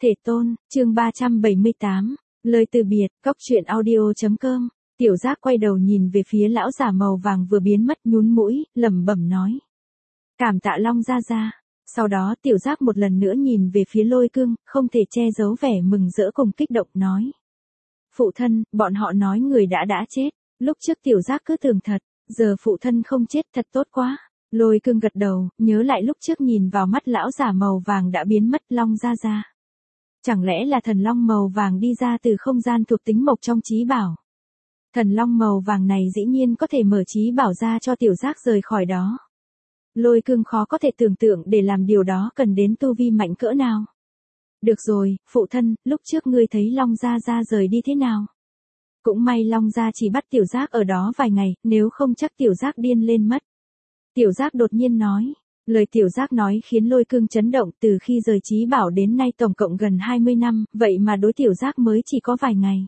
Thể tôn, chương 378, lời từ biệt, cốc truyện audio.com. Tiểu Giác quay đầu nhìn về phía lão giả màu vàng vừa biến mất, nhún mũi, lẩm bẩm nói: cảm tạ Long gia gia. Sau đó Tiểu Giác một lần nữa nhìn về phía Lôi Cương, không thể che giấu vẻ mừng rỡ cùng kích động nói: phụ thân, bọn họ nói người đã chết. Lúc trước Tiểu Giác cứ tưởng thật, giờ phụ thân không chết, thật tốt quá. Lôi Cương gật đầu, nhớ lại lúc trước nhìn vào mắt lão giả màu vàng đã biến mất. Long gia gia, chẳng lẽ là thần long màu vàng đi ra từ không gian thuộc tính mộc trong trí bảo? Thần long màu vàng này dĩ nhiên có thể mở trí bảo ra cho Tiểu Giác rời khỏi đó. Lôi Cương khó có thể tưởng tượng để làm điều đó cần đến tu vi mạnh cỡ nào. Được rồi, phụ thân, lúc trước ngươi thấy Long gia gia rời đi thế nào? Cũng may Long gia chỉ bắt Tiểu Giác ở đó vài ngày, nếu không chắc Tiểu Giác điên lên mất. Tiểu Giác đột nhiên nói. Lời Tiểu Giác nói khiến Lôi Cương chấn động, từ khi rời trí bảo đến nay tổng cộng gần 20 năm, vậy mà đối Tiểu Giác mới chỉ có vài ngày.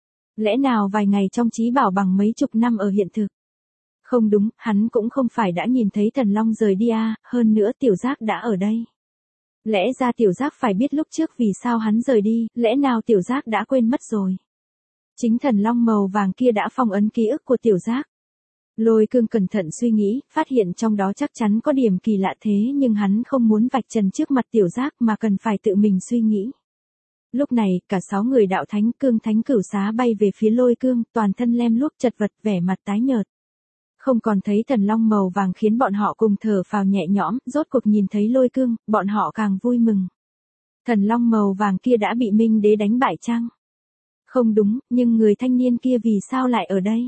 Lẽ nào vài ngày trong trí bảo bằng mấy chục năm ở hiện thực? Không đúng, hắn cũng không phải đã nhìn thấy thần long rời đi à, hơn nữa Tiểu Giác đã ở đây. Lẽ ra Tiểu Giác phải biết lúc trước vì sao hắn rời đi, lẽ nào Tiểu Giác đã quên mất rồi? Chính thần long màu vàng kia đã phong ấn ký ức của Tiểu Giác. Lôi Cương cẩn thận suy nghĩ, phát hiện trong đó chắc chắn có điểm kỳ lạ, thế nhưng hắn không muốn vạch trần trước mặt Tiểu Giác mà cần phải tự mình suy nghĩ. Lúc này, cả 6 người đạo thánh cương thánh cửu xá bay về phía Lôi Cương, toàn thân lem luốc chật vật, vẻ mặt tái nhợt. Không còn thấy thần long màu vàng khiến bọn họ cùng thở phào nhẹ nhõm, rốt cuộc nhìn thấy Lôi Cương, bọn họ càng vui mừng. Thần long màu vàng kia đã bị Minh Đế đánh bại chăng? Không đúng, nhưng người thanh niên kia vì sao lại ở đây?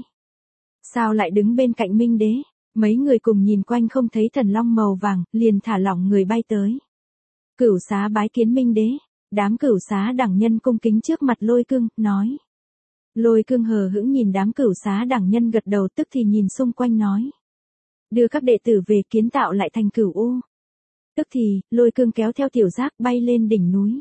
Sao lại đứng bên cạnh Minh Đế? Mấy người cùng nhìn quanh không thấy thần long màu vàng, liền thả lỏng người bay tới. Cửu xá bái kiến Minh Đế. Đám cửu xá đẳng nhân cung kính trước mặt Lôi Cương, nói. Lôi Cương hờ hững nhìn đám cửu xá đẳng nhân gật đầu, tức thì nhìn xung quanh nói: đưa các đệ tử về kiến tạo lại thành Cửu U. Tức thì, Lôi Cương kéo theo Tiểu Giác bay lên đỉnh núi.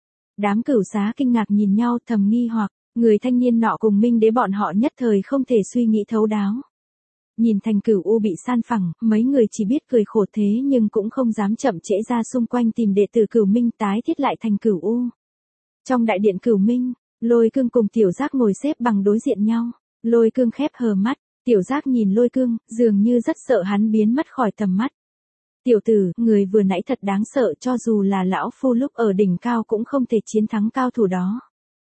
Đám cửu xá kinh ngạc nhìn nhau, thầm nghi hoặc, người thanh niên nọ cùng Minh Đế bọn họ nhất thời không thể suy nghĩ thấu đáo. Nhìn thành Cửu U bị san phẳng, mấy người chỉ biết cười khổ, thế nhưng cũng không dám chậm trễ ra xung quanh tìm đệ tử Cửu Minh tái thiết lại thành Cửu U. Trong đại điện Cửu Minh, Lôi Cương cùng Tiểu Giác ngồi xếp bằng đối diện nhau. Lôi Cương khép hờ mắt, Tiểu Giác nhìn Lôi Cương, dường như rất sợ hắn biến mất khỏi tầm mắt. Tiểu tử, người vừa nãy thật đáng sợ, cho dù là lão phu lúc ở đỉnh cao cũng không thể chiến thắng cao thủ đó.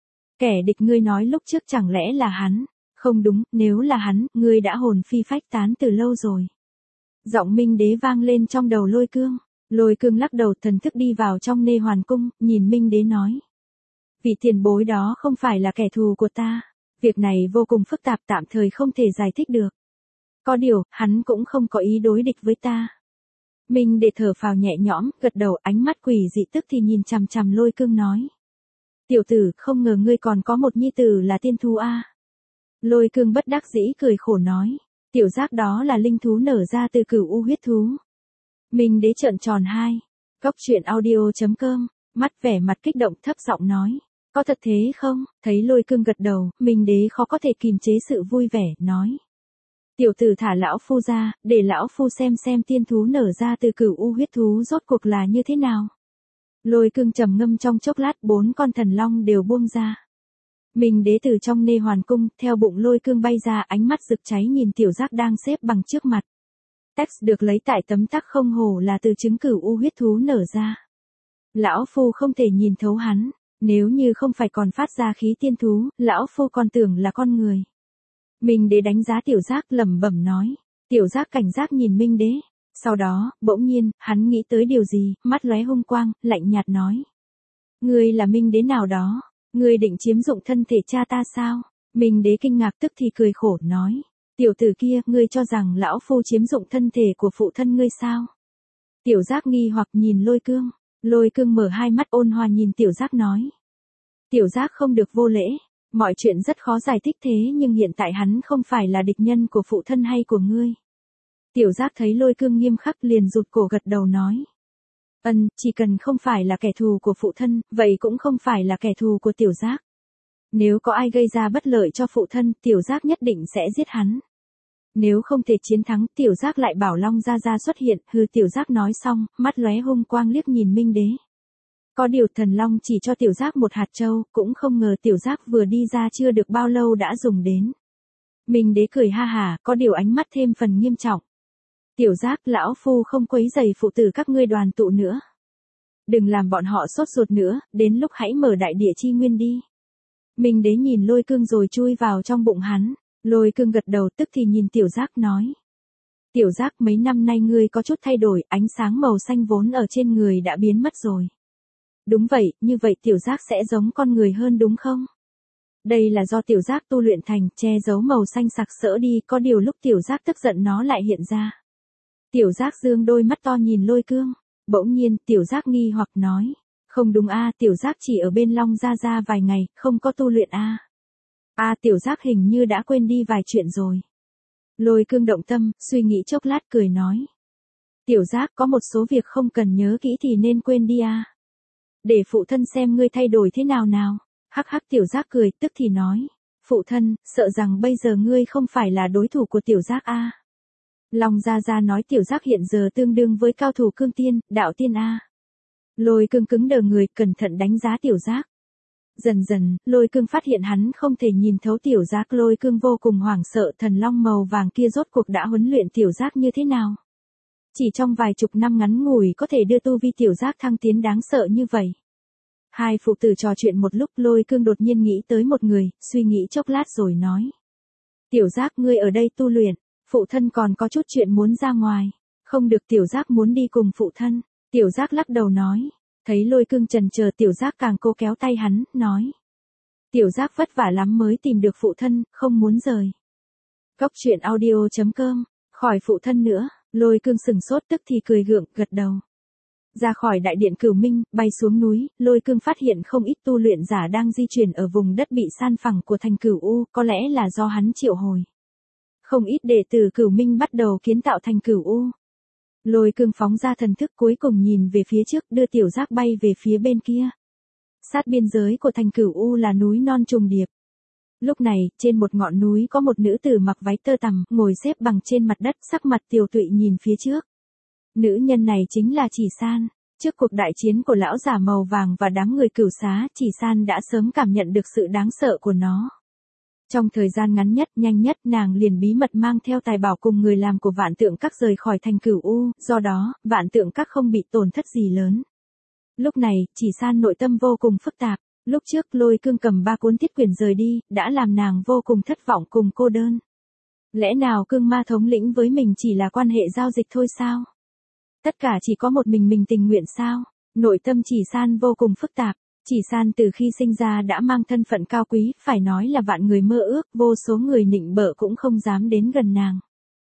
Kẻ địch ngươi nói lúc trước chẳng lẽ là hắn? Không đúng, nếu là hắn, ngươi đã hồn phi phách tán từ lâu rồi. Giọng Minh Đế vang lên trong đầu Lôi Cương. Lôi Cương lắc đầu, thần thức đi vào trong Nê Hoàn Cung, nhìn Minh Đế nói: vị tiền bối đó không phải là kẻ thù của ta. Việc này vô cùng phức tạp, tạm thời không thể giải thích được. Có điều, hắn cũng không có ý đối địch với ta. Minh Đế thở phào nhẹ nhõm, gật đầu, ánh mắt quỷ dị tức thì nhìn chằm chằm Lôi Cương nói: tiểu tử, không ngờ ngươi còn có một nhi tử là tiên thú a. Lôi Cương bất đắc dĩ cười khổ nói: Tiểu Giác đó là linh thú nở ra từ Cửu U huyết thú. Minh Đế trợn tròn hai. Cốc truyện audio.com, mắt vẻ mặt kích động, thấp giọng nói: có thật thế không? Thấy Lôi Cương gật đầu, Minh Đế khó có thể kìm chế sự vui vẻ, nói: tiểu tử thả lão phu ra, để lão phu xem tiên thú nở ra từ Cửu U huyết thú rốt cuộc là như thế nào. Lôi Cương trầm ngâm trong chốc lát, 4 con thần long đều buông ra. Minh Đế từ trong Nê Hoàn Cung, theo bụng Lôi Cương bay ra, ánh mắt rực cháy nhìn Tiểu Giác đang xếp bằng trước mặt. Text được lấy tại tấm tắc, không hổ là từ trứng Cửu U huyết thú nở ra. Lão phu không thể nhìn thấu hắn, nếu như không phải còn phát ra khí tiên thú, lão phu còn tưởng là con người. Minh Đế đánh giá Tiểu Giác, lẩm bẩm nói. Tiểu Giác cảnh giác nhìn Minh Đế. Sau đó, bỗng nhiên, hắn nghĩ tới điều gì, mắt lóe hung quang, lạnh nhạt nói: ngươi là Minh Đế nào đó? Ngươi định chiếm dụng thân thể cha ta sao? Minh Đế kinh ngạc, tức thì cười khổ, nói: tiểu tử kia, ngươi cho rằng lão phu chiếm dụng thân thể của phụ thân ngươi sao? Tiểu Giác nghi hoặc nhìn Lôi Cương. Lôi Cương mở hai mắt ôn hòa nhìn Tiểu Giác nói: Tiểu Giác không được vô lễ. Mọi chuyện rất khó giải thích, thế nhưng hiện tại hắn không phải là địch nhân của phụ thân hay của ngươi. Tiểu Giác thấy Lôi Cương nghiêm khắc liền rụt cổ gật đầu nói: chỉ cần không phải là kẻ thù của phụ thân, vậy cũng không phải là kẻ thù của Tiểu Giác. Nếu có ai gây ra bất lợi cho phụ thân, Tiểu Giác nhất định sẽ giết hắn. Nếu không thể chiến thắng, Tiểu Giác lại bảo Long gia gia xuất hiện. Hừ, Tiểu Giác nói xong, mắt lóe hung quang liếc nhìn Minh Đế. Có điều Thần Long chỉ cho Tiểu Giác một hạt châu, cũng không ngờ Tiểu Giác vừa đi ra chưa được bao lâu đã dùng đến. Minh Đế cười ha hả, có điều ánh mắt thêm phần nghiêm trọng. Tiểu Giác, lão phu không quấy rầy phụ tử các ngươi đoàn tụ nữa. Đừng làm bọn họ sốt ruột nữa, đến lúc hãy mở đại địa chi nguyên đi. Minh Đế nhìn Lôi Cương rồi chui vào trong bụng hắn. Lôi Cương gật đầu, tức thì nhìn Tiểu Giác nói. Tiểu Giác, mấy năm nay ngươi có chút thay đổi, ánh sáng màu xanh vốn ở trên người đã biến mất rồi. Đúng vậy, như vậy Tiểu Giác sẽ giống con người hơn đúng không? Đây là do Tiểu Giác tu luyện thành, che giấu màu xanh sặc sỡ đi, có điều lúc Tiểu Giác tức giận nó lại hiện ra. Tiểu Giác dương đôi mắt to nhìn Lôi Cương, bỗng nhiên Tiểu Giác nghi hoặc nói. Không đúng a, Tiểu Giác chỉ ở bên Long Gia Gia vài ngày, không có tu luyện a. Tiểu Giác hình như đã quên đi vài chuyện rồi. Lôi Cương động tâm, suy nghĩ chốc lát cười nói. Tiểu Giác, có một số việc không cần nhớ kỹ thì nên quên đi a. Để phụ thân xem ngươi thay đổi thế nào nào. Hắc hắc, Tiểu Giác cười, tức thì nói. Phụ thân, sợ rằng bây giờ ngươi không phải là đối thủ của Tiểu Giác a. Long Gia Gia nói Tiểu Giác hiện giờ tương đương với cao thủ cương tiên, đạo tiên a. Lôi Cương cứng đờ người, cẩn thận đánh giá Tiểu Giác. Dần dần, Lôi Cương phát hiện hắn không thể nhìn thấu Tiểu Giác. Lôi Cương vô cùng hoảng sợ, thần long màu vàng kia rốt cuộc đã huấn luyện Tiểu Giác như thế nào. Chỉ trong vài chục năm ngắn ngủi có thể đưa tu vi Tiểu Giác thăng tiến đáng sợ như vậy. Hai phụ tử trò chuyện một lúc, Lôi Cương đột nhiên nghĩ tới một người, suy nghĩ chốc lát rồi nói. Tiểu Giác, ngươi ở đây tu luyện, phụ thân còn có chút chuyện muốn ra ngoài. Không được, Tiểu Giác muốn đi cùng phụ thân. Tiểu Giác lắc đầu nói. Thấy Lôi Cương chần chờ, Tiểu Giác càng cố kéo tay hắn, nói. Tiểu Giác vất vả lắm mới tìm được phụ thân, không muốn rời. Cốc truyện audio.com, khỏi phụ thân nữa. Lôi Cương sừng sốt, tức thì cười gượng, gật đầu. Ra khỏi đại điện Cửu Minh, bay xuống núi, Lôi Cương phát hiện không ít tu luyện giả đang di chuyển ở vùng đất bị san phẳng của thành Cửu U, có lẽ là do hắn triệu hồi. Không ít đệ tử Cửu Minh bắt đầu kiến tạo thành Cửu U. Lôi Cương phóng ra thần thức, cuối cùng nhìn về phía trước, đưa Tiểu Giác bay về phía bên kia. Sát biên giới của thành Cửu U là núi non trùng điệp. Lúc này, trên một ngọn núi có một nữ tử mặc váy tơ tằm, ngồi xếp bằng trên mặt đất, sắc mặt tiều tụy nhìn phía trước. Nữ nhân này chính là Chỉ San. Trước cuộc đại chiến của lão giả màu vàng và đám người Cửu Xá, Chỉ San đã sớm cảm nhận được sự đáng sợ của nó. Trong thời gian ngắn nhất, nhanh nhất, nàng liền bí mật mang theo tài bảo cùng người làm của Vạn Tượng Các rời khỏi thành Cửu U, do đó, Vạn Tượng Các không bị tổn thất gì lớn. Lúc này, Chỉ San nội tâm vô cùng phức tạp. Lúc trước Lôi Cương cầm 3 cuốn thiết quyển rời đi, đã làm nàng vô cùng thất vọng cùng cô đơn. Lẽ nào Cương Ma thống lĩnh với mình chỉ là quan hệ giao dịch thôi sao? Tất cả chỉ có một mình tình nguyện sao? Nội tâm Chỉ San vô cùng phức tạp. Chỉ San từ khi sinh ra đã mang thân phận cao quý, phải nói là vạn người mơ ước, vô số người nịnh bợ cũng không dám đến gần nàng.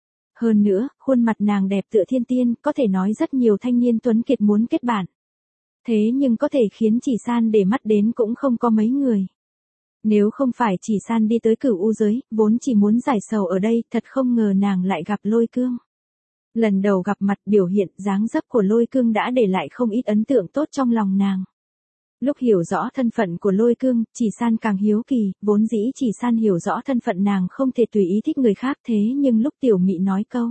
Hơn nữa, khuôn mặt nàng đẹp tựa thiên tiên, có thể nói rất nhiều thanh niên tuấn kiệt muốn kết bạn. Thế nhưng có thể khiến Chỉ San để mắt đến cũng không có mấy người. Nếu không phải Chỉ San đi tới Cửu U giới, vốn chỉ muốn giải sầu ở đây, thật không ngờ nàng lại gặp Lôi Cương. Lần đầu gặp mặt, biểu hiện dáng dấp của Lôi Cương đã để lại không ít ấn tượng tốt trong lòng nàng. Lúc hiểu rõ thân phận của Lôi Cương, Chỉ San càng hiếu kỳ, vốn dĩ Chỉ San hiểu rõ thân phận nàng không thể tùy ý thích người khác, thế nhưng lúc Tiểu Mị nói câu.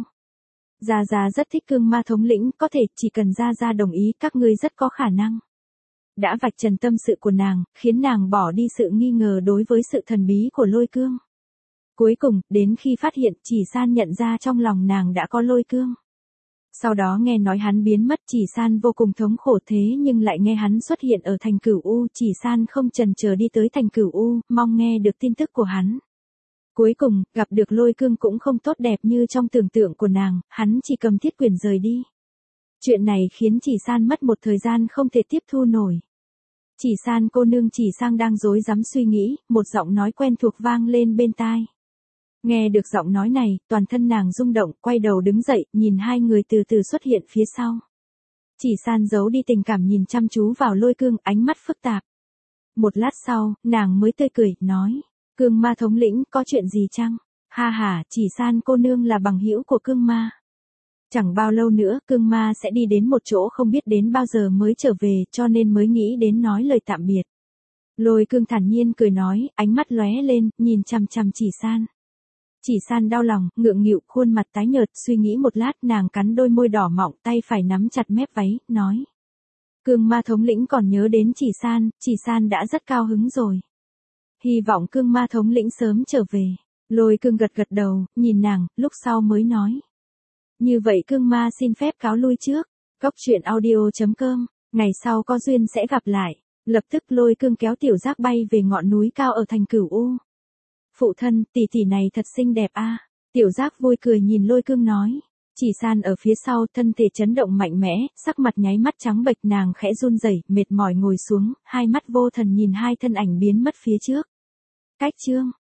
Gia Gia rất thích Cương Ma thống lĩnh, có thể chỉ cần Gia Gia đồng ý, các ngươi rất có khả năng. Đã vạch trần tâm sự của nàng, khiến nàng bỏ đi sự nghi ngờ đối với sự thần bí của Lôi Cương. Cuối cùng, đến khi phát hiện, Chỉ San nhận ra trong lòng nàng đã có Lôi Cương. Sau đó nghe nói hắn biến mất, Chỉ San vô cùng thống khổ, thế nhưng lại nghe hắn xuất hiện ở thành Cửu U, Chỉ San không chần chờ đi tới thành Cửu U, mong nghe được tin tức của hắn. Cuối cùng, gặp được Lôi Cương cũng không tốt đẹp như trong tưởng tượng của nàng, hắn chỉ cầm thiết quyển rời đi. Chuyện này khiến Chỉ San mất một thời gian không thể tiếp thu nổi. Chỉ San cô nương, Chỉ Sang đang rối rắm suy nghĩ, một giọng nói quen thuộc vang lên bên tai. Nghe được giọng nói này, toàn thân nàng rung động, quay đầu đứng dậy, nhìn hai người từ từ xuất hiện phía sau. Chỉ San giấu đi tình cảm nhìn chăm chú vào Lôi Cương, ánh mắt phức tạp. Một lát sau, nàng mới tươi cười, nói. Cương Ma thống lĩnh, có chuyện gì chăng? Ha ha, Chỉ San cô nương là bằng hữu của Cương Ma. Chẳng bao lâu nữa, Cương Ma sẽ đi đến một chỗ không biết đến bao giờ mới trở về, cho nên mới nghĩ đến nói lời tạm biệt. Lôi Cương thản nhiên cười nói, ánh mắt lóe lên, nhìn chằm chằm Chỉ San. Chỉ San đau lòng, ngượng nghịu, khuôn mặt tái nhợt, suy nghĩ một lát, nàng cắn đôi môi đỏ mọng, tay phải nắm chặt mép váy, nói. Cương ma thống lĩnh còn nhớ đến chỉ san đã rất cao hứng rồi. Hy vọng cương ma thống lĩnh sớm trở về. Lôi cương gật gật đầu, nhìn nàng, lúc sau mới nói. Như vậy cương ma xin phép cáo lui trước. Cốc truyện audio.com, ngày sau có duyên sẽ gặp lại. Lập tức lôi cương kéo tiểu giác bay về ngọn núi cao ở thành Cửu U. Phụ thân, tỷ tỷ này thật xinh đẹp a. Tiểu giác vui cười nhìn lôi cương nói. Chỉ san ở phía sau, thân thể chấn động mạnh mẽ, sắc mặt nháy mắt trắng bệch, nàng khẽ run rẩy, mệt mỏi ngồi xuống, hai mắt vô thần nhìn hai thân ảnh biến mất phía trước. Cách chương